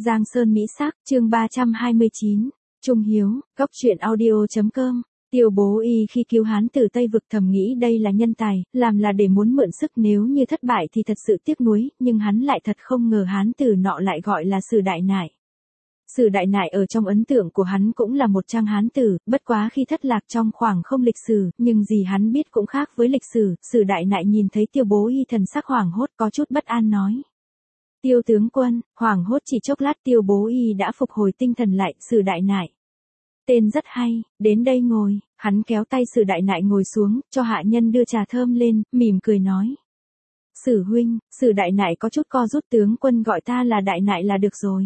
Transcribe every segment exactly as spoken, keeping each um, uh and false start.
Giang Sơn Mỹ Sắc, chương ba trăm hai mươi chín, Trung Hiếu, Cốc truyện audio.com. Tiêu Bố Y khi cứu hán từ Tây Vực thầm nghĩ đây là nhân tài, làm là để muốn mượn sức, nếu như thất bại thì thật sự tiếc nuối, nhưng hắn lại thật không ngờ hán tử nọ lại gọi là Sử Đại Nại. Sử Đại Nại ở trong ấn tượng của hắn cũng là một trang hán tử, bất quá khi thất lạc trong khoảng không lịch sử, nhưng gì hắn biết cũng khác với lịch sử. Sử Đại Nại nhìn thấy Tiêu Bố Y thần sắc hoảng hốt, có chút bất an nói: Tiêu tướng quân. Hoảng hốt chỉ chốc lát Tiêu Bố Y đã phục hồi tinh thần lại. Sử Đại Nại, tên rất hay, đến đây ngồi. Hắn kéo tay Sử Đại Nại ngồi xuống, cho hạ nhân đưa trà thơm lên, mỉm cười nói: Sử huynh. Sử Đại Nại có chút co rút: tướng quân gọi ta là Đại Nại là được rồi.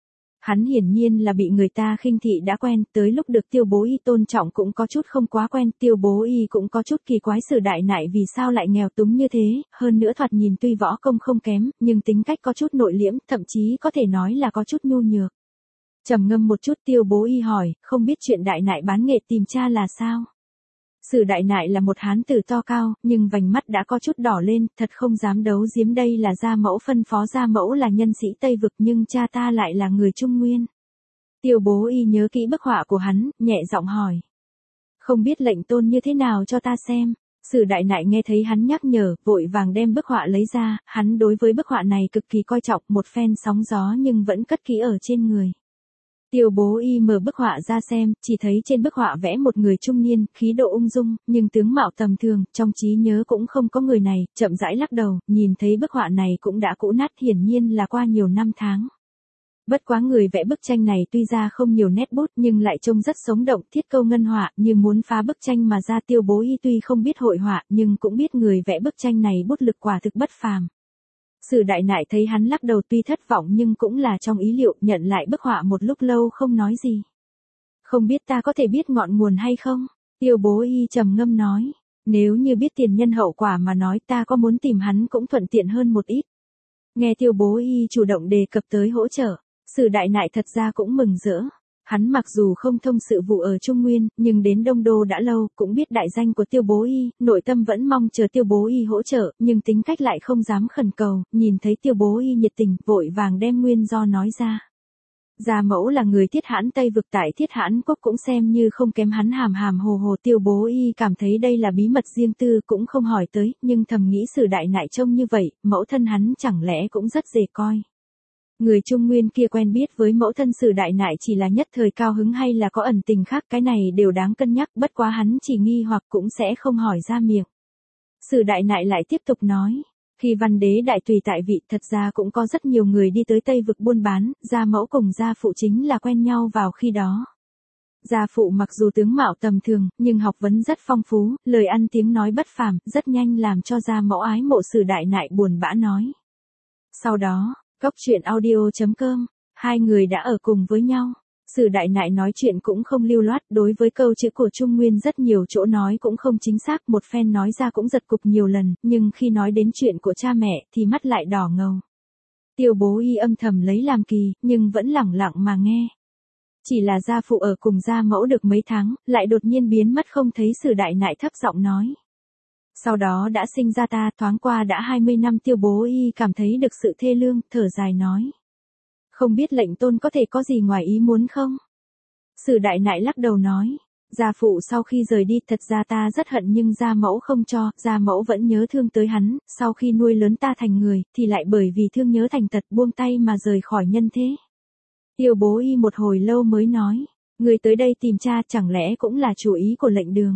Hắn hiển nhiên là bị người ta khinh thị đã quen, tới lúc được Tiêu Bố Y tôn trọng cũng có chút không quá quen. Tiêu Bố Y cũng có chút kỳ quái Sử Đại Nại vì sao lại nghèo túng như thế, hơn nữa thoạt nhìn tuy võ công không kém, nhưng tính cách có chút nội liễm, thậm chí có thể nói là có chút nhu nhược. Trầm ngâm một chút Tiêu Bố Y hỏi: không biết chuyện Đại Nại bán nghệ tìm cha là sao? Sử Đại Nại là một hán tử to cao, nhưng vành mắt đã có chút đỏ lên, thật không dám đấu giếm đây là gia mẫu phân phó. Gia mẫu là nhân sĩ Tây Vực nhưng cha ta lại là người Trung Nguyên. Tiêu Bố Y nhớ kỹ bức họa của hắn, nhẹ giọng hỏi: không biết lệnh tôn như thế nào cho ta xem? Sử Đại Nại nghe thấy hắn nhắc nhở, vội vàng đem bức họa lấy ra, hắn đối với bức họa này cực kỳ coi trọng, một phen sóng gió nhưng vẫn cất kỹ ở trên người. Tiêu Bố Y mở bức họa ra xem, chỉ thấy trên bức họa vẽ một người trung niên, khí độ ung dung, nhưng tướng mạo tầm thường, trong trí nhớ cũng không có người này, chậm rãi lắc đầu, nhìn thấy bức họa này cũng đã cũ nát, hiển nhiên là qua nhiều năm tháng. Bất quá người vẽ bức tranh này tuy ra không nhiều nét bút nhưng lại trông rất sống động, thiết câu ngân họa, như muốn phá bức tranh mà ra. Tiêu Bố Y tuy không biết hội họa, nhưng cũng biết người vẽ bức tranh này bút lực quả thực bất phàm. Sử Đại Nại thấy hắn lắc đầu tuy thất vọng nhưng cũng là trong ý liệu, nhận lại bức họa một lúc lâu không nói gì. Không biết ta có thể biết ngọn nguồn hay không? Tiêu Bố Y trầm ngâm nói: nếu như biết tiền nhân hậu quả mà nói, ta có muốn tìm hắn cũng thuận tiện hơn một ít. Nghe Tiêu Bố Y chủ động đề cập tới hỗ trợ, Sử Đại Nại thật ra cũng mừng rỡ. Hắn mặc dù không thông sự vụ ở Trung Nguyên, nhưng đến Đông Đô đã lâu, cũng biết đại danh của Tiêu Bố Y, nội tâm vẫn mong chờ Tiêu Bố Y hỗ trợ, nhưng tính cách lại không dám khẩn cầu. Nhìn thấy Tiêu Bố Y nhiệt tình, vội vàng đem nguyên do nói ra. Gia mẫu là người Thiết Hãn Tây Vực, tại Thiết Hãn Quốc cũng xem như không kém hắn. Hàm hàm hồ hồ Tiêu Bố Y cảm thấy đây là bí mật riêng tư, cũng không hỏi tới, nhưng thầm nghĩ Sử Đại Nại trông như vậy, mẫu thân hắn chẳng lẽ cũng rất dè coi. Người Trung Nguyên kia quen biết với mẫu thân Sử Đại Nại chỉ là nhất thời cao hứng hay là có ẩn tình khác, cái này đều đáng cân nhắc, bất quá hắn chỉ nghi hoặc cũng sẽ không hỏi ra miệng. Sử Đại Nại lại tiếp tục nói: khi Văn Đế đại tùy tại vị, thật ra cũng có rất nhiều người đi tới Tây Vực buôn bán, gia mẫu cùng gia phụ chính là quen nhau vào khi đó. Gia phụ mặc dù tướng mạo tầm thường, nhưng học vấn rất phong phú, lời ăn tiếng nói bất phàm, rất nhanh làm cho gia mẫu ái mộ. Sử Đại Nại buồn bã nói. Sau đó, Cốc truyện audio.com, hai người đã ở cùng với nhau. Sử Đại Nại nói chuyện cũng không lưu loát, đối với câu chữ của Trung Nguyên rất nhiều chỗ nói cũng không chính xác, một phen nói ra cũng giật cục nhiều lần, nhưng khi nói đến chuyện của cha mẹ thì mắt lại đỏ ngầu. Tiêu Bố Y âm thầm lấy làm kỳ, nhưng vẫn lẳng lặng mà nghe. Chỉ là gia phụ ở cùng gia mẫu được mấy tháng, lại đột nhiên biến mất không thấy. Sử Đại Nại thấp giọng nói: sau đó đã sinh ra ta, thoáng qua đã hai mươi năm. Tiêu Bố Y cảm thấy được sự thê lương, thở dài nói: không biết lệnh tôn có thể có gì ngoài ý muốn không? Sử Đại Nại lắc đầu nói: gia phụ sau khi rời đi, thật ra ta rất hận nhưng gia mẫu không cho, gia mẫu vẫn nhớ thương tới hắn, sau khi nuôi lớn ta thành người, thì lại bởi vì thương nhớ thành tật buông tay mà rời khỏi nhân thế. Tiêu Bố Y một hồi lâu mới nói: người tới đây tìm cha chẳng lẽ cũng là chủ ý của lệnh đường?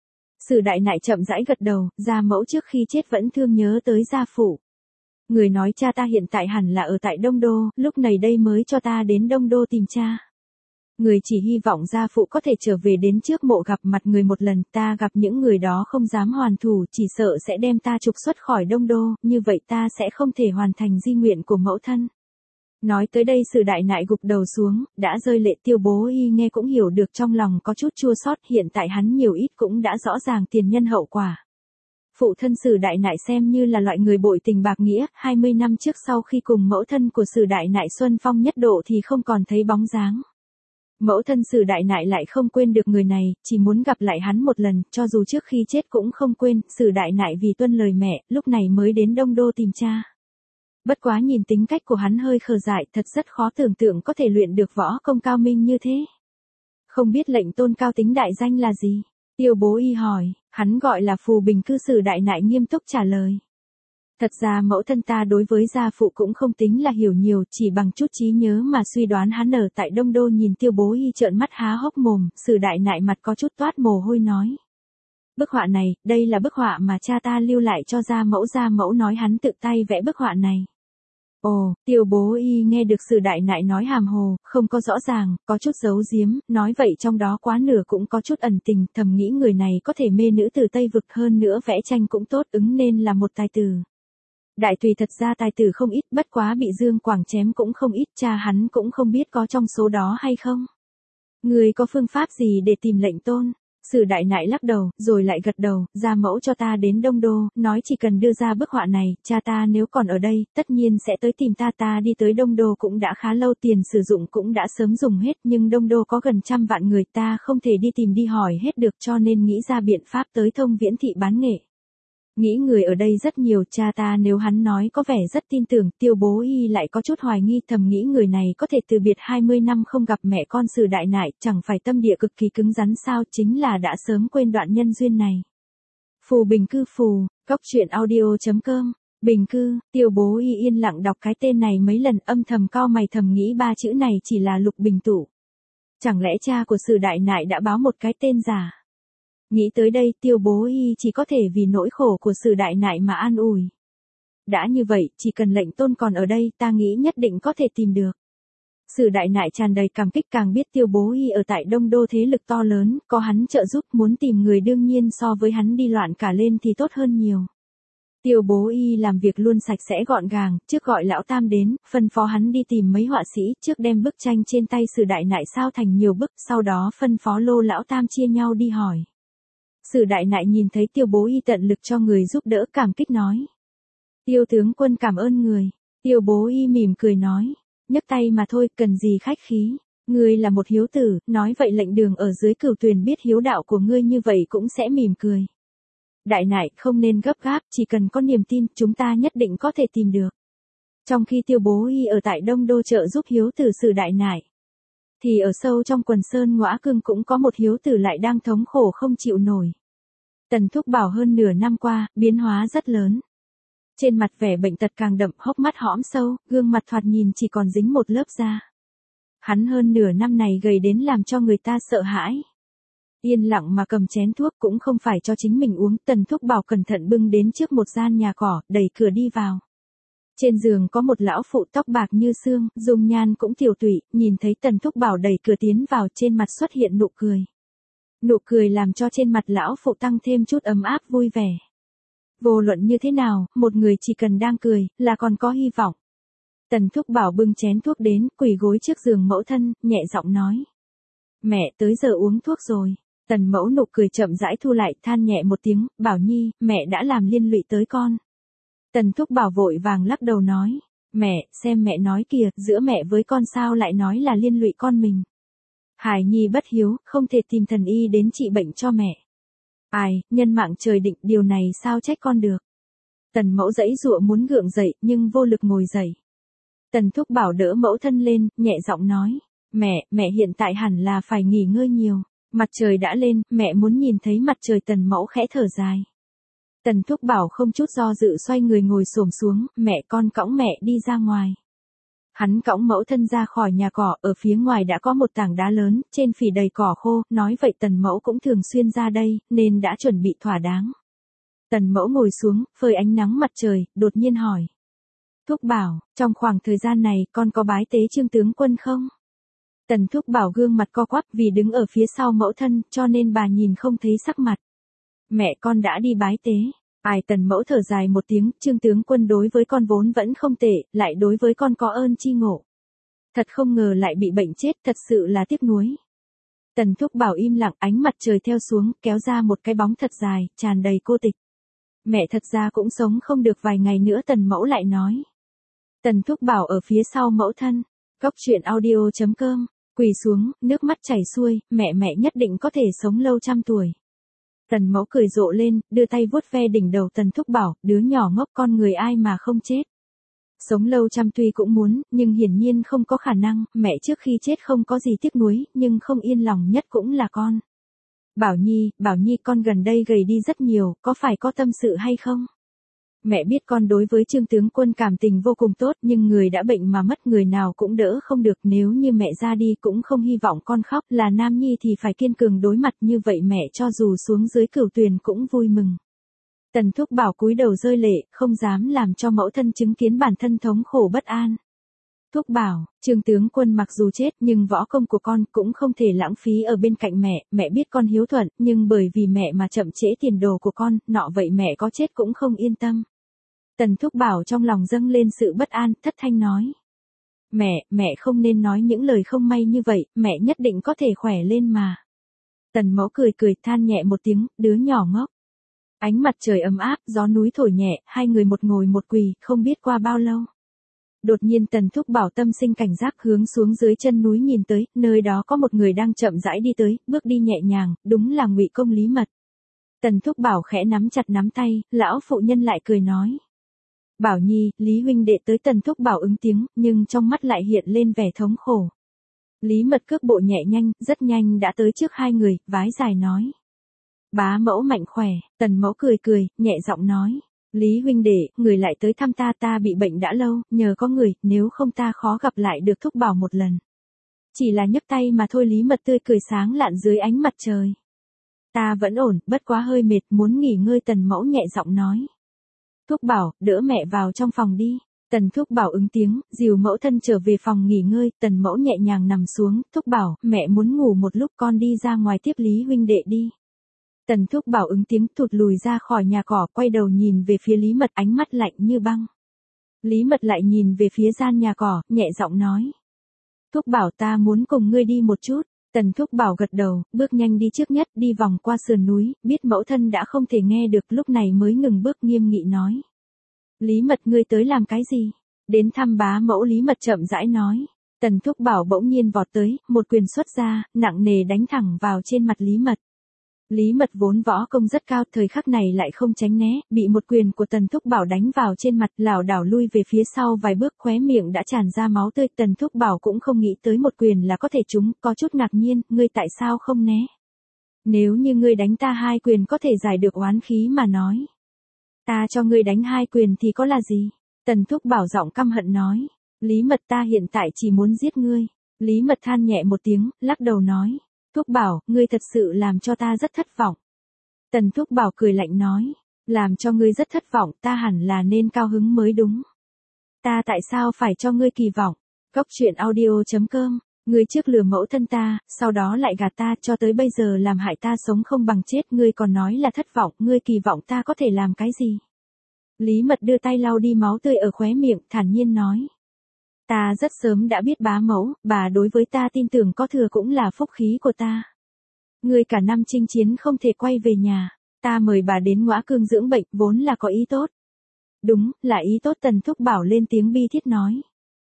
Sử Đại Nại chậm rãi gật đầu: gia mẫu trước khi chết vẫn thương nhớ tới gia phụ. Người nói cha ta hiện tại hẳn là ở tại Đông Đô, lúc này đây mới cho ta đến Đông Đô tìm cha. Người chỉ hy vọng gia phụ có thể trở về đến trước mộ gặp mặt người một lần, ta gặp những người đó không dám hoàn thủ, chỉ sợ sẽ đem ta trục xuất khỏi Đông Đô, như vậy ta sẽ không thể hoàn thành di nguyện của mẫu thân. Nói tới đây Sử Đại Nại gục đầu xuống, đã rơi lệ. Tiêu Bố Y nghe cũng hiểu được trong lòng có chút chua xót, hiện tại hắn nhiều ít cũng đã rõ ràng tiền nhân hậu quả. Phụ thân Sử Đại Nại xem như là loại người bội tình bạc nghĩa, hai mươi năm trước sau khi cùng mẫu thân của Sử Đại Nại xuân phong nhất độ thì không còn thấy bóng dáng. Mẫu thân Sử Đại Nại lại không quên được người này, chỉ muốn gặp lại hắn một lần, cho dù trước khi chết cũng không quên. Sử Đại Nại vì tuân lời mẹ, lúc này mới đến Đông Đô tìm cha. Bất quá nhìn tính cách của hắn hơi khờ dại, thật rất khó tưởng tượng có thể luyện được võ công cao minh như thế. Không biết lệnh tôn cao tính đại danh là gì? Tiêu Bố Y hỏi. Hắn gọi là Phù Bình Cư. Sử Đại Nại nghiêm túc trả lời. Thật ra mẫu thân ta đối với gia phụ cũng không tính là hiểu nhiều, chỉ bằng chút trí nhớ mà suy đoán hắn ở tại Đông Đô. Nhìn Tiêu Bố Y trợn mắt há hốc mồm, Sử Đại Nại mặt có chút toát mồ hôi nói. Bức họa này, đây là bức họa mà cha ta lưu lại cho gia mẫu. Gia mẫu nói hắn tự tay vẽ bức họa này. Ồ, Tiêu Bố Y nghe được Sử Đại Nại nói hàm hồ, không có rõ ràng, có chút giấu giếm, nói vậy trong đó quá nửa cũng có chút ẩn tình, thầm nghĩ người này có thể mê nữ từ Tây Vực, hơn nữa vẽ tranh cũng tốt, ứng nên là một tài tử. Đại tùy thật ra tài tử không ít, bất quá bị Dương Quảng chém cũng không ít, cha hắn cũng không biết có trong số đó hay không. Người có phương pháp gì để tìm lệnh tôn? Sử Đại Nại lắc đầu, rồi lại gật đầu, gia mẫu cho ta đến Đông Đô, nói chỉ cần đưa ra bức họa này, cha ta nếu còn ở đây, tất nhiên sẽ tới tìm ta. Ta đi tới Đông Đô cũng đã khá lâu, tiền sử dụng cũng đã sớm dùng hết, nhưng Đông Đô có gần trăm vạn người, ta không thể đi tìm đi hỏi hết được, cho nên nghĩ ra biện pháp tới Thông Viễn thị bán nghệ. Nghĩ người ở đây rất nhiều, cha ta nếu hắn nói có vẻ rất tin tưởng. Tiêu Bố Y lại có chút hoài nghi, thầm nghĩ người này có thể từ biệt hai mươi năm không gặp mẹ con. Sử Đại Nại chẳng phải tâm địa cực kỳ cứng rắn sao, chính là đã sớm quên đoạn nhân duyên này. Phù Bình Cư. Phù, Cốc Truyện Audio chấm com. Bình Cư. Tiêu Bố Y yên lặng đọc cái tên này mấy lần, âm thầm cau mày, thầm nghĩ ba chữ này chỉ là Lục Bình Tụ. Chẳng lẽ cha của Sử Đại Nại đã báo một cái tên giả? Nghĩ tới đây, Tiêu Bố Y chỉ có thể vì nỗi khổ của Sử Đại Nại mà an ủi. Đã như vậy, chỉ cần lệnh tôn còn ở đây, ta nghĩ nhất định có thể tìm được. Sử Đại Nại tràn đầy cảm kích, càng biết Tiêu Bố Y ở tại Đông Đô thế lực to lớn, có hắn trợ giúp, muốn tìm người đương nhiên so với hắn đi loạn cả lên thì tốt hơn nhiều. Tiêu Bố Y làm việc luôn sạch sẽ gọn gàng, trước gọi lão tam đến, phân phó hắn đi tìm mấy họa sĩ, trước đem bức tranh trên tay Sử Đại Nại sao thành nhiều bức, sau đó phân phó lô lão tam chia nhau đi hỏi. Sử Đại Nại nhìn thấy Tiêu Bố Y tận lực cho người giúp đỡ, cảm kích nói. Tiêu tướng quân cảm ơn người. Tiêu Bố Y mỉm cười nói. Nhấc tay mà thôi, cần gì khách khí. Ngươi là một hiếu tử, nói vậy lệnh đường ở dưới Cửu Tuyền biết hiếu đạo của ngươi như vậy cũng sẽ mỉm cười. Đại Nại không nên gấp gáp, chỉ cần có niềm tin, chúng ta nhất định có thể tìm được. Trong khi Tiêu Bố Y ở tại Đông Đô trợ giúp hiếu tử Sử Đại Nại, thì ở sâu trong quần sơn Ngõa Cương cũng có một hiếu tử lại đang thống khổ không chịu nổi. Tần Thúc Bảo hơn nửa năm qua, biến hóa rất lớn. Trên mặt vẻ bệnh tật càng đậm, hốc mắt hõm sâu, gương mặt thoạt nhìn chỉ còn dính một lớp da. Hắn hơn nửa năm này gầy đến làm cho người ta sợ hãi. Yên lặng mà cầm chén thuốc, cũng không phải cho chính mình uống. Tần Thúc Bảo cẩn thận bưng đến trước một gian nhà cỏ, đẩy cửa đi vào. Trên giường có một lão phụ tóc bạc như xương, dung nhan cũng tiều tụy, nhìn thấy Tần Thúc Bảo đẩy cửa tiến vào, trên mặt xuất hiện nụ cười. Nụ cười làm cho trên mặt lão phụ tăng thêm chút ấm áp vui vẻ. Vô luận như thế nào, một người chỉ cần đang cười, là còn có hy vọng. Tần Thúc Bảo bưng chén thuốc đến, quỳ gối trước giường mẫu thân, nhẹ giọng nói. Mẹ, tới giờ uống thuốc rồi. Tần mẫu nụ cười chậm rãi thu lại, than nhẹ một tiếng, Bảo Nhi, mẹ đã làm liên lụy tới con. Tần Thúc Bảo vội vàng lắc đầu nói. Mẹ, xem mẹ nói kìa, giữa mẹ với con sao lại nói là liên lụy con mình. Hải Nhi bất hiếu, không thể tìm thần y đến trị bệnh cho mẹ. Ai, nhân mạng trời định, điều này sao trách con được. Tần mẫu giãy giụa muốn gượng dậy, nhưng vô lực ngồi dậy. Tần Thúc Bảo đỡ mẫu thân lên, nhẹ giọng nói. Mẹ, mẹ hiện tại hẳn là phải nghỉ ngơi nhiều. Mặt trời đã lên, mẹ muốn nhìn thấy mặt trời. Tần mẫu khẽ thở dài. Tần Thúc Bảo không chút do dự xoay người ngồi xổm xuống, mẹ con cõng mẹ đi ra ngoài. Hắn cõng mẫu thân ra khỏi nhà cỏ, ở phía ngoài đã có một tảng đá lớn, trên phì đầy cỏ khô, nói vậy Tần mẫu cũng thường xuyên ra đây, nên đã chuẩn bị thỏa đáng. Tần mẫu ngồi xuống, phơi ánh nắng mặt trời, đột nhiên hỏi. Thúc Bảo, trong khoảng thời gian này, con có bái tế Trương tướng quân không? Tần Thúc Bảo gương mặt co quắp vì đứng ở phía sau mẫu thân, cho nên bà nhìn không thấy sắc mặt. Mẹ con đã đi bái tế. Ai, Tần mẫu thở dài một tiếng, Trương tướng quân đối với con vốn vẫn không tệ, lại đối với con có ơn chi ngộ. Thật không ngờ lại bị bệnh chết, thật sự là tiếc nuối. Tần Thúc Bảo im lặng, ánh mặt trời theo xuống, kéo ra một cái bóng thật dài, tràn đầy cô tịch. Mẹ thật ra cũng sống không được vài ngày nữa. Tần mẫu lại nói. Tần Thúc Bảo ở phía sau mẫu thân. Cốc Truyện Audio chấm com. Quỳ xuống, nước mắt chảy xuôi, mẹ mẹ nhất định có thể sống lâu trăm tuổi. Tần mẫu cười rộ lên, đưa tay vuốt ve đỉnh đầu Tần Thúc Bảo, đứa nhỏ ngốc, con người ai mà không chết. Sống lâu trăm tuy cũng muốn, nhưng hiển nhiên không có khả năng, mẹ trước khi chết không có gì tiếc nuối, nhưng không yên lòng nhất cũng là con. Bảo Nhi, Bảo Nhi con gần đây gầy đi rất nhiều, có phải có tâm sự hay không? Mẹ biết con đối với Trương tướng quân cảm tình vô cùng tốt, nhưng người đã bệnh mà mất người nào cũng đỡ không được, nếu như mẹ ra đi cũng không hy vọng con khóc, là nam nhi thì phải kiên cường đối mặt, như vậy mẹ cho dù xuống dưới cửu tuyền cũng vui mừng. Tần Thúc Bảo cúi đầu rơi lệ, không dám làm cho mẫu thân chứng kiến bản thân thống khổ bất an. Thúc Bảo, Trương tướng quân mặc dù chết nhưng võ công của con cũng không thể lãng phí ở bên cạnh mẹ, mẹ biết con hiếu thuận, nhưng bởi vì mẹ mà chậm trễ tiền đồ của con, nọ vậy mẹ có chết cũng không yên tâm. Tần Thúc Bảo trong lòng dâng lên sự bất an, thất thanh nói. Mẹ, mẹ không nên nói những lời không may như vậy, mẹ nhất định có thể khỏe lên mà. Tần Mẫu cười cười than nhẹ một tiếng, đứa nhỏ ngốc. Ánh mặt trời ấm áp, gió núi thổi nhẹ, hai người một ngồi một quỳ, không biết qua bao lâu. Đột nhiên Tần Thúc Bảo tâm sinh cảnh giác hướng xuống dưới chân núi nhìn tới, nơi đó có một người đang chậm rãi đi tới, bước đi nhẹ nhàng, đúng là Ngụy công Lý Mật. Tần Thúc Bảo khẽ nắm chặt nắm tay, lão phụ nhân lại cười nói. Bảo Nhi, Lý huynh đệ tới. Tần Thúc Bảo ứng tiếng, nhưng trong mắt lại hiện lên vẻ thống khổ. Lý Mật cước bộ nhẹ nhanh, rất nhanh đã tới trước hai người, vái dài nói. Bá mẫu mạnh khỏe. Tần Mẫu cười cười, nhẹ giọng nói. Lý huynh đệ, người lại tới thăm ta, ta bị bệnh đã lâu, nhờ có người, nếu không ta khó gặp lại được Thúc Bảo một lần. Chỉ là nhấc tay mà thôi. Lý Mật tươi cười sáng lạn dưới ánh mặt trời. Ta vẫn ổn, bất quá hơi mệt, muốn nghỉ ngơi. Tần Mẫu nhẹ giọng nói. Thúc Bảo, đỡ mẹ vào trong phòng đi. Tần Thúc Bảo ứng tiếng, dìu mẫu thân trở về phòng nghỉ ngơi. Tần Mẫu nhẹ nhàng nằm xuống. Thúc Bảo, mẹ muốn ngủ một lúc, con đi ra ngoài tiếp Lý huynh đệ đi. Tần Thúc Bảo ứng tiếng thụt lùi ra khỏi nhà cỏ, quay đầu nhìn về phía Lý Mật, ánh mắt lạnh như băng. Lý Mật lại nhìn về phía gian nhà cỏ, nhẹ giọng nói. Thúc Bảo, ta muốn cùng ngươi đi một chút. Tần Thúc Bảo gật đầu, bước nhanh đi trước nhất, đi vòng qua sườn núi, biết mẫu thân đã không thể nghe được, lúc này mới ngừng bước nghiêm nghị nói. Lý Mật, ngươi tới làm cái gì? Đến thăm bá mẫu. Lý Mật chậm rãi nói. Tần Thúc Bảo bỗng nhiên vọt tới, một quyền xuất ra, nặng nề đánh thẳng vào trên mặt Lý Mật. Lý Mật vốn võ công rất cao, thời khắc này lại không tránh né, bị một quyền của Tần Thúc Bảo đánh vào trên mặt, lảo đảo lui về phía sau vài bước, khóe miệng đã tràn ra máu tươi. Tần Thúc Bảo cũng không nghĩ tới một quyền là có thể trúng, có chút ngạc nhiên, ngươi tại sao không né? Nếu như ngươi đánh ta hai quyền có thể giải được oán khí mà nói. Ta cho ngươi đánh hai quyền thì có là gì? Tần Thúc Bảo giọng căm hận nói. Lý Mật, ta hiện tại chỉ muốn giết ngươi. Lý Mật than nhẹ một tiếng, lắc đầu nói. Thúc Bảo, ngươi thật sự làm cho ta rất thất vọng. Tần Thúc Bảo cười lạnh nói. Làm cho ngươi rất thất vọng, ta hẳn là nên cao hứng mới đúng. Ta tại sao phải cho ngươi kỳ vọng? Cốc truyện audio chấm com. Ngươi trước lừa mẫu thân ta, sau đó lại gạt ta, cho tới bây giờ làm hại ta sống không bằng chết, ngươi còn nói là thất vọng, ngươi kỳ vọng ta có thể làm cái gì? Lý Mật đưa tay lau đi máu tươi ở khóe miệng, thản nhiên nói. Ta rất sớm đã biết bá mẫu, bà đối với ta tin tưởng có thừa cũng là phúc khí của ta. Ngươi cả năm chinh chiến không thể quay về nhà, ta mời bà đến Ngõa Cương dưỡng bệnh, vốn là có ý tốt. Đúng, là ý tốt. Tần Thúc Bảo lên tiếng bi thiết nói.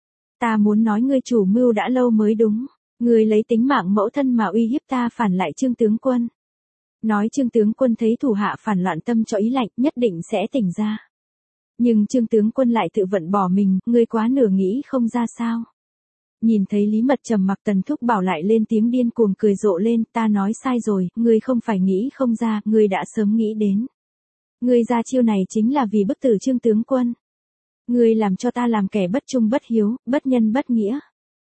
Ta muốn nói ngươi chủ mưu đã lâu mới đúng, ngươi lấy tính mạng mẫu thân mà uy hiếp ta, phản lại Trương tướng quân. Nói Trương tướng quân thấy thủ hạ phản loạn tâm cho ý lạnh, nhất định sẽ tỉnh ra. Nhưng Trương tướng quân lại tự vận bỏ mình, ngươi quá nửa nghĩ không ra sao? Nhìn thấy Lý Mật trầm mặc, Tần Thúc Bảo lại lên tiếng điên cuồng cười rộ lên, ta nói sai rồi, ngươi không phải nghĩ không ra, ngươi đã sớm nghĩ đến. Ngươi ra chiêu này chính là vì bức tử Trương tướng quân. Ngươi làm cho ta làm kẻ bất trung bất hiếu, bất nhân bất nghĩa.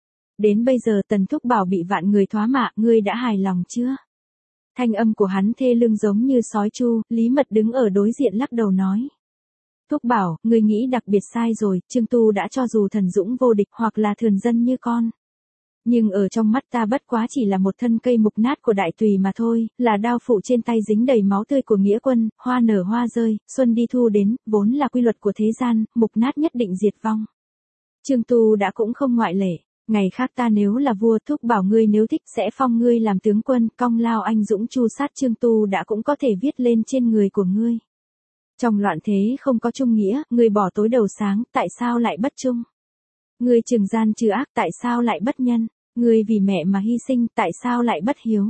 Đến bây giờ Tần Thúc Bảo bị vạn người thoá mạ, ngươi đã hài lòng chưa? Thanh âm của hắn thê lương giống như sói chu. Lý Mật đứng ở đối diện lắc đầu nói. Thúc Bảo, ngươi nghĩ đặc biệt sai rồi, Trương Tu đã cho dù thần dũng vô địch hoặc là thường dân như con. Nhưng ở trong mắt ta bất quá chỉ là một thân cây mục nát của đại tùy mà thôi, là đao phụ trên tay dính đầy máu tươi của nghĩa quân, hoa nở hoa rơi, xuân đi thu đến, vốn là quy luật của thế gian, mục nát nhất định diệt vong. Trương Tu đã cũng không ngoại lệ, ngày khác ta nếu là vua, Thúc Bảo ngươi nếu thích sẽ phong ngươi làm tướng quân, công lao anh dũng chu sát Trương Tu đã cũng có thể viết lên trên người của ngươi. Trong loạn thế không có trung nghĩa, ngươi bỏ tối đầu sáng, tại sao lại bất trung? Ngươi trừng gian trừ ác, tại sao lại bất nhân? Ngươi vì mẹ mà hy sinh, tại sao lại bất hiếu?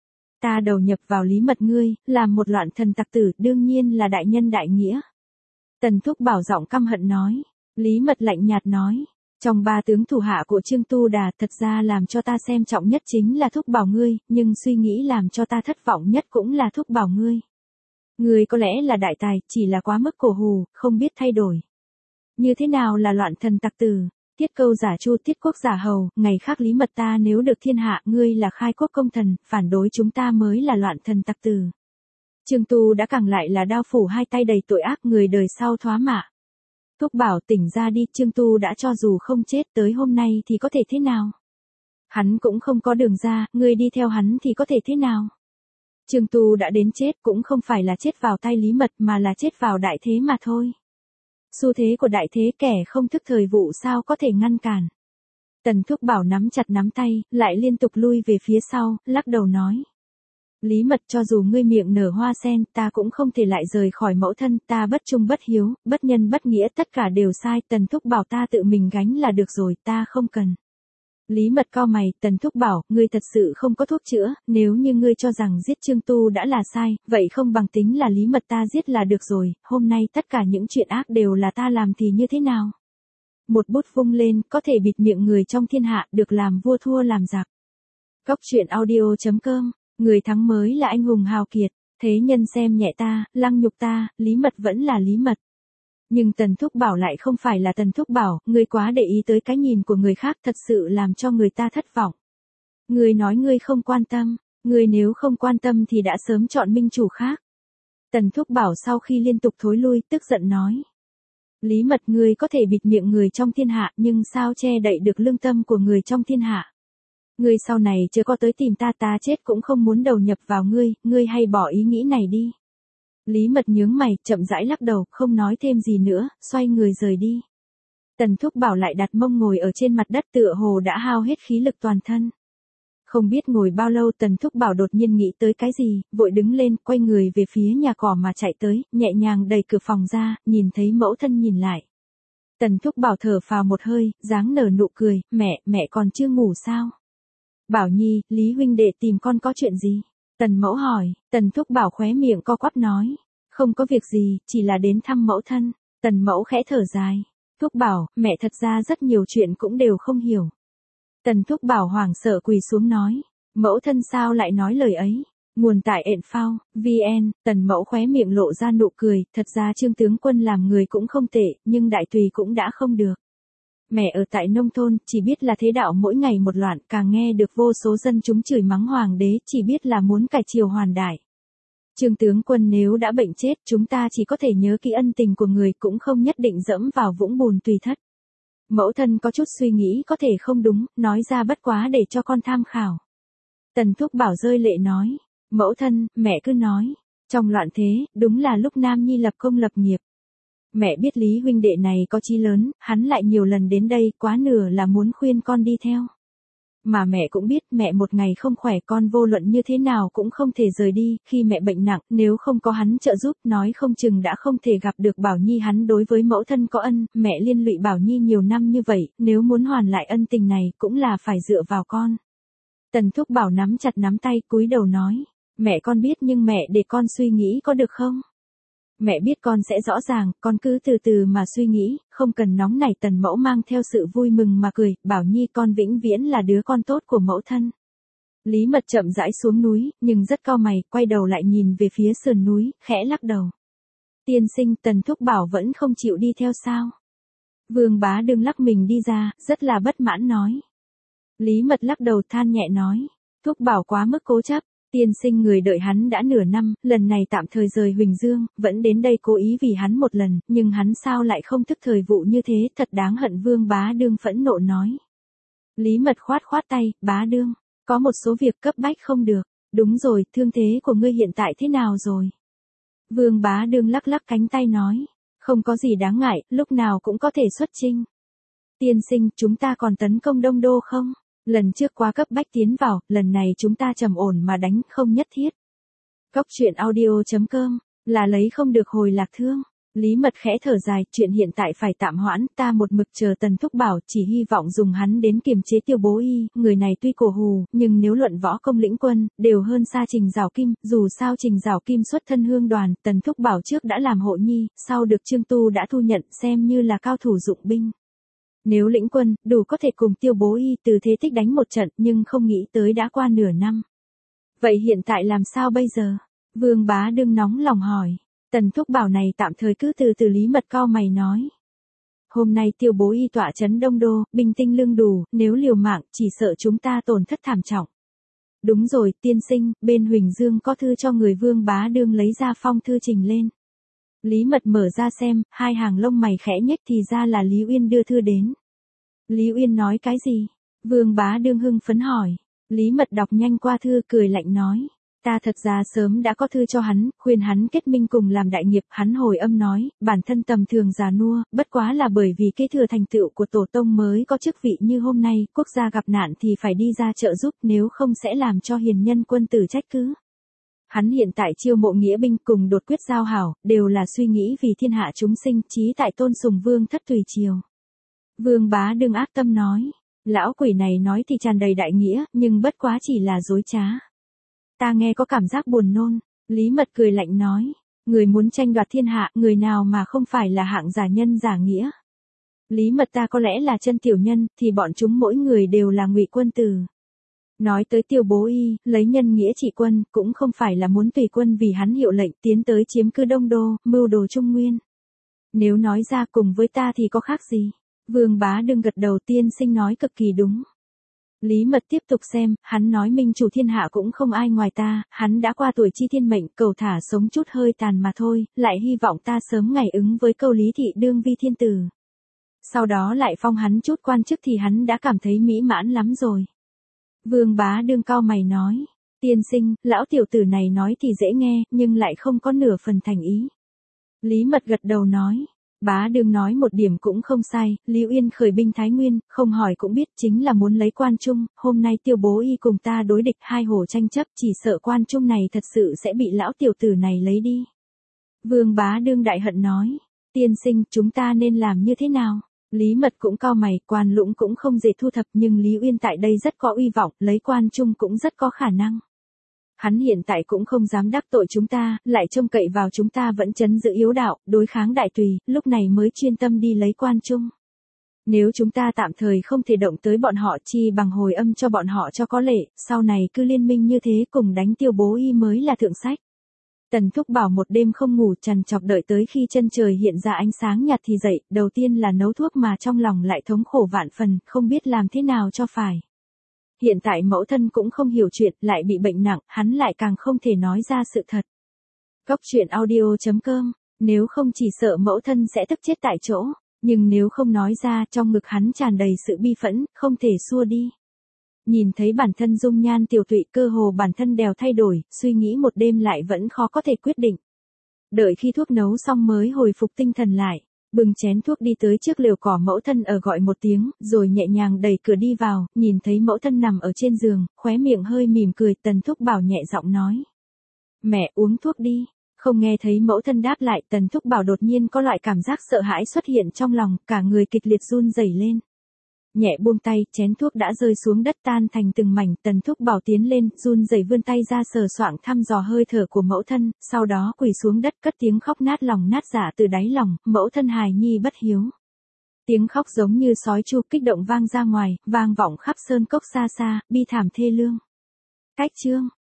Ta đầu nhập vào Lý Mật ngươi, làm một loạn thần tặc tử, đương nhiên là đại nhân đại nghĩa. Tần Thúc Bảo giọng căm hận nói. Lý Mật lạnh nhạt nói. Trong ba tướng thủ hạ của Trương Tu Đà, thật ra làm cho ta xem trọng nhất chính là Thúc Bảo ngươi, nhưng suy nghĩ làm cho ta thất vọng nhất cũng là Thúc Bảo ngươi. Ngươi có lẽ là đại tài, chỉ là quá mức cổ hù, không biết thay đổi. Như thế nào là loạn thần tặc tử? Tiết Câu giả Chu, Tiết Quốc giả Hầu, ngày khác Lý Mật ta nếu được thiên hạ, ngươi là khai quốc công thần, phản đối chúng ta mới là loạn thần tặc tử. Trương Tu đã càng lại là đao phủ hai tay đầy tội ác, người đời sau thoá mạ. Thúc Bảo tỉnh ra đi, Trương Tu đã cho dù không chết tới hôm nay thì có thể thế nào? Hắn cũng không có đường ra, ngươi đi theo hắn thì có thể thế nào? Trương Tu đã đến chết cũng không phải là chết vào tay Lý Mật mà là chết vào đại thế mà thôi. Xu thế của đại thế kẻ không thức thời vụ sao có thể ngăn cản. Tần Thúc Bảo nắm chặt nắm tay, lại liên tục lui về phía sau, lắc đầu nói. Lý Mật, cho dù ngươi miệng nở hoa sen, ta cũng không thể lại rời khỏi mẫu thân, ta bất trung bất hiếu, bất nhân bất nghĩa, tất cả đều sai, Tần Thúc Bảo ta tự mình gánh là được rồi, ta không cần. Lý Mật cau mày, Tần Thúc Bảo, ngươi thật sự không có thuốc chữa, nếu như ngươi cho rằng giết Trương Tu đã là sai, vậy không bằng tính là Lý Mật ta giết là được rồi, hôm nay tất cả những chuyện ác đều là ta làm thì như thế nào? Một bút vung lên, có thể bịt miệng người trong thiên hạ, được làm vua thua làm giặc. Cóc truyện audio chấm com, người thắng mới là anh hùng hào kiệt, thế nhân xem nhẹ ta, lăng nhục ta, Lý Mật vẫn là Lý Mật. Nhưng Tần Thúc Bảo lại không phải là Tần Thúc Bảo, ngươi quá để ý tới cái nhìn của người khác thật sự làm cho người ta thất vọng. Ngươi nói ngươi không quan tâm, ngươi nếu không quan tâm thì đã sớm chọn minh chủ khác. Tần Thúc Bảo sau khi liên tục thối lui, tức giận nói. Lý Mật, ngươi có thể bịt miệng người trong thiên hạ, nhưng sao che đậy được lương tâm của người trong thiên hạ? Ngươi sau này chưa có tới tìm ta, ta chết cũng không muốn đầu nhập vào ngươi, ngươi hay bỏ ý nghĩ này đi. Lý Mật nhướng mày, chậm rãi lắc đầu, không nói thêm gì nữa, xoay người rời đi. Tần Thúc Bảo lại đặt mông ngồi ở trên mặt đất, tựa hồ đã hao hết khí lực toàn thân. Không biết ngồi bao lâu, Tần Thúc Bảo đột nhiên nghĩ tới cái gì, vội đứng lên, quay người về phía nhà cỏ mà chạy tới, nhẹ nhàng đẩy cửa phòng ra, nhìn thấy mẫu thân nhìn lại. Tần Thúc Bảo thở phào một hơi, dáng nở nụ cười, mẹ, mẹ còn chưa ngủ sao? Bảo Nhi, Lý huynh đệ tìm con có chuyện gì? Tần mẫu hỏi, Tần Thúc Bảo khóe miệng co quắp nói, không có việc gì, chỉ là đến thăm mẫu thân. Tần mẫu khẽ thở dài, Thúc Bảo, mẹ thật ra rất nhiều chuyện cũng đều không hiểu. Tần Thúc Bảo hoảng sợ quỳ xuống nói, mẫu thân sao lại nói lời ấy? Nguồn tại ện phao, vn, Tần mẫu khóe miệng lộ ra nụ cười, thật ra Trương tướng quân làm người cũng không tệ, nhưng đại tùy cũng đã không được. Mẹ ở tại nông thôn, chỉ biết là thế đạo mỗi ngày một loạn, càng nghe được vô số dân chúng chửi mắng hoàng đế, chỉ biết là muốn cải triều hoàn đại. Trương tướng quân nếu đã bệnh chết, chúng ta chỉ có thể nhớ kỹ ân tình của người, cũng không nhất định dẫm vào vũng bùn tùy thất. Mẫu thân có chút suy nghĩ có thể không đúng, nói ra bất quá để cho con tham khảo. Tần Thúc Bảo rơi lệ nói, mẫu thân, mẹ cứ nói, trong loạn thế, đúng là lúc Nam Nhi lập công lập nghiệp. Mẹ biết Lý huynh đệ này có chí lớn, hắn lại nhiều lần đến đây, quá nửa là muốn khuyên con đi theo. Mà mẹ cũng biết, mẹ một ngày không khỏe, con vô luận như thế nào cũng không thể rời đi, khi mẹ bệnh nặng, nếu không có hắn trợ giúp, nói không chừng đã không thể gặp được Bảo Nhi. Hắn đối với mẫu thân có ân, mẹ liên lụy Bảo Nhi nhiều năm như vậy, nếu muốn hoàn lại ân tình này, cũng là phải dựa vào con. Tần Thúc Bảo nắm chặt nắm tay, cúi đầu nói, mẹ con biết nhưng mẹ để con suy nghĩ có được không? Mẹ biết con sẽ rõ ràng, con cứ từ từ mà suy nghĩ, không cần nóng nảy. Tần mẫu mang theo sự vui mừng mà cười, Bảo Nhi con vĩnh viễn là đứa con tốt của mẫu thân. Lý Mật chậm rãi xuống núi, nhưng rất cau mày, quay đầu lại nhìn về phía sườn núi, khẽ lắc đầu. Tiên sinh, Tần Thúc Bảo vẫn không chịu đi theo sao? Vương Bá Đương lắc mình đi ra, rất là bất mãn nói. Lý Mật lắc đầu than nhẹ nói, Thúc Bảo quá mức cố chấp. Tiên sinh người đợi hắn đã nửa năm, lần này tạm thời rời Huỳnh Dương, vẫn đến đây cố ý vì hắn một lần, nhưng hắn sao lại không thức thời vụ như thế, thật đáng hận. Vương Bá Đương phẫn nộ nói. Lý Mật khoát khoát tay, Bá Đương, có một số việc cấp bách không được. Đúng rồi, thương thế của ngươi hiện tại thế nào rồi? Vương Bá Đương lắc lắc cánh tay nói, không có gì đáng ngại, lúc nào cũng có thể xuất chinh. Tiên sinh, chúng ta còn tấn công Đông Đô không? Lần trước quá cấp bách tiến vào, lần này chúng ta trầm ổn mà đánh, không nhất thiết. Cóc truyện audio chấm com, là lấy không được hồi lạc thương. Lý Mật khẽ thở dài, chuyện hiện tại phải tạm hoãn, ta một mực chờ Tần Thúc Bảo, chỉ hy vọng dùng hắn đến kiềm chế Tiêu Bố Y, người này tuy cổ hù, nhưng nếu luận võ công lĩnh quân, đều hơn xa Trình Giảo Kim, dù sao Trình Giảo Kim xuất thân hương đoàn, Tần Thúc Bảo trước đã làm hộ nhi, sau được Trương Tu đã thu nhận, xem như là cao thủ dụng binh. Nếu lĩnh quân, đủ có thể cùng Tiêu Bố Y từ thế tích đánh một trận, nhưng không nghĩ tới đã qua nửa năm. Vậy hiện tại làm sao bây giờ? Vương Bá Đương nóng lòng hỏi. Tần Thúc Bảo này tạm thời cứ từ từ. Lý Mật cau mày nói. Hôm nay Tiêu Bố Y tọa trấn Đông Đô, binh tinh lương đủ, nếu liều mạng, chỉ sợ chúng ta tổn thất thảm trọng. Đúng rồi, tiên sinh, bên Huỳnh Dương có thư cho người. Vương Bá Đương lấy ra phong thư trình lên. Lý Mật mở ra xem, hai hàng lông mày khẽ nhếch, thì ra là Lý Uyên đưa thư đến. Lý Uyên nói cái gì? Vương Bá Đương hưng phấn hỏi. Lý Mật đọc nhanh qua thư, cười lạnh nói. Ta thật ra sớm đã có thư cho hắn, khuyên hắn kết minh cùng làm đại nghiệp. Hắn hồi âm nói, bản thân tầm thường già nua, bất quá là bởi vì kế thừa thành tựu của tổ tông mới có chức vị như hôm nay, quốc gia gặp nạn thì phải đi ra trợ giúp, nếu không sẽ làm cho hiền nhân quân tử trách cứ. Hắn hiện tại chiêu mộ nghĩa binh cùng đột quyết giao hảo, đều là suy nghĩ vì thiên hạ chúng sinh, chí tại tôn sùng vương thất tùy triều. Vương Bá Đương ác tâm nói, lão quỷ này nói thì tràn đầy đại nghĩa, nhưng bất quá chỉ là dối trá. Ta nghe có cảm giác buồn nôn. Lý Mật cười lạnh nói, người muốn tranh đoạt thiên hạ, người nào mà không phải là hạng giả nhân giả nghĩa. Lý Mật ta có lẽ là chân tiểu nhân, thì bọn chúng mỗi người đều là ngụy quân tử. Nói tới Tiêu Bố Y, lấy nhân nghĩa trị quân, cũng không phải là muốn tùy quân vì hắn hiệu lệnh tiến tới chiếm cứ Đông Đô, mưu đồ Trung Nguyên. Nếu nói ra cùng với ta thì có khác gì? Vương Bá Đương gật đầu, tiên sinh nói cực kỳ đúng. Lý Mật tiếp tục xem, hắn nói minh chủ thiên hạ cũng không ai ngoài ta, hắn đã qua tuổi chi thiên mệnh, cầu thả sống chút hơi tàn mà thôi, lại hy vọng ta sớm ngày ứng với câu Lý thị đương vi thiên tử. Sau đó lại phong hắn chút quan chức thì hắn đã cảm thấy mỹ mãn lắm rồi. Vương Bá Đương cau mày nói, tiên sinh, lão tiểu tử này nói thì dễ nghe, nhưng lại không có nửa phần thành ý. Lý Mật gật đầu nói, Bá Đương nói một điểm cũng không sai, Lý Uyên khởi binh Thái Nguyên, không hỏi cũng biết chính là muốn lấy Quan Trung, hôm nay Tiêu Bố Y cùng ta đối địch, hai hồ tranh chấp, chỉ sợ Quan Trung này thật sự sẽ bị lão tiểu tử này lấy đi. Vương Bá Đương đại hận nói, tiên sinh, chúng ta nên làm như thế nào? Lý Mật cũng cau mày, Quan Lũng cũng không dễ thu thập, nhưng Lý Uyên tại đây rất có uy vọng, lấy Quan Trung cũng rất có khả năng. Hắn hiện tại cũng không dám đắc tội chúng ta, lại trông cậy vào chúng ta vẫn trấn giữ yếu đạo, đối kháng đại tùy, lúc này mới chuyên tâm đi lấy Quan Trung. Nếu chúng ta tạm thời không thể động tới bọn họ, chi bằng hồi âm cho bọn họ cho có lệ, sau này cứ liên minh như thế cùng đánh Tiêu Bố Y mới là thượng sách. Tần Thúc Bảo một đêm không ngủ, trằn trọc đợi tới khi chân trời hiện ra ánh sáng nhạt thì dậy, đầu tiên là nấu thuốc mà trong lòng lại thống khổ vạn phần, không biết làm thế nào cho phải. Hiện tại mẫu thân cũng không hiểu chuyện, lại bị bệnh nặng, hắn lại càng không thể nói ra sự thật. Cốc truyện audio chấm com, nếu không chỉ sợ mẫu thân sẽ tức chết tại chỗ, nhưng nếu không nói ra, trong ngực hắn tràn đầy sự bi phẫn, không thể xua đi. Nhìn thấy bản thân dung nhan tiểu tụy, cơ hồ bản thân đều thay đổi, suy nghĩ một đêm lại vẫn khó có thể quyết định. Đợi khi thuốc nấu xong mới hồi phục tinh thần lại, bưng chén thuốc đi tới trước lều cỏ, mẫu thân ở gọi một tiếng, rồi nhẹ nhàng đẩy cửa đi vào, nhìn thấy mẫu thân nằm ở trên giường, khóe miệng hơi mỉm cười, Tần Thúc Bảo nhẹ giọng nói. Mẹ uống thuốc đi. Không nghe thấy mẫu thân đáp lại, Tần Thúc Bảo đột nhiên có loại cảm giác sợ hãi xuất hiện trong lòng, cả người kịch liệt run rẩy lên. Nhẹ buông tay, chén thuốc đã rơi xuống đất tan thành từng mảnh, Tần Thúc Bảo tiến lên, run rẩy vươn tay ra sờ soạng thăm dò hơi thở của mẫu thân, sau đó quỳ xuống đất cất tiếng khóc nát lòng nát dạ từ đáy lòng, mẫu thân hài nhi bất hiếu. Tiếng khóc giống như sói chu kích động vang ra ngoài, vang vọng khắp sơn cốc xa xa, bi thảm thê lương. Cách chương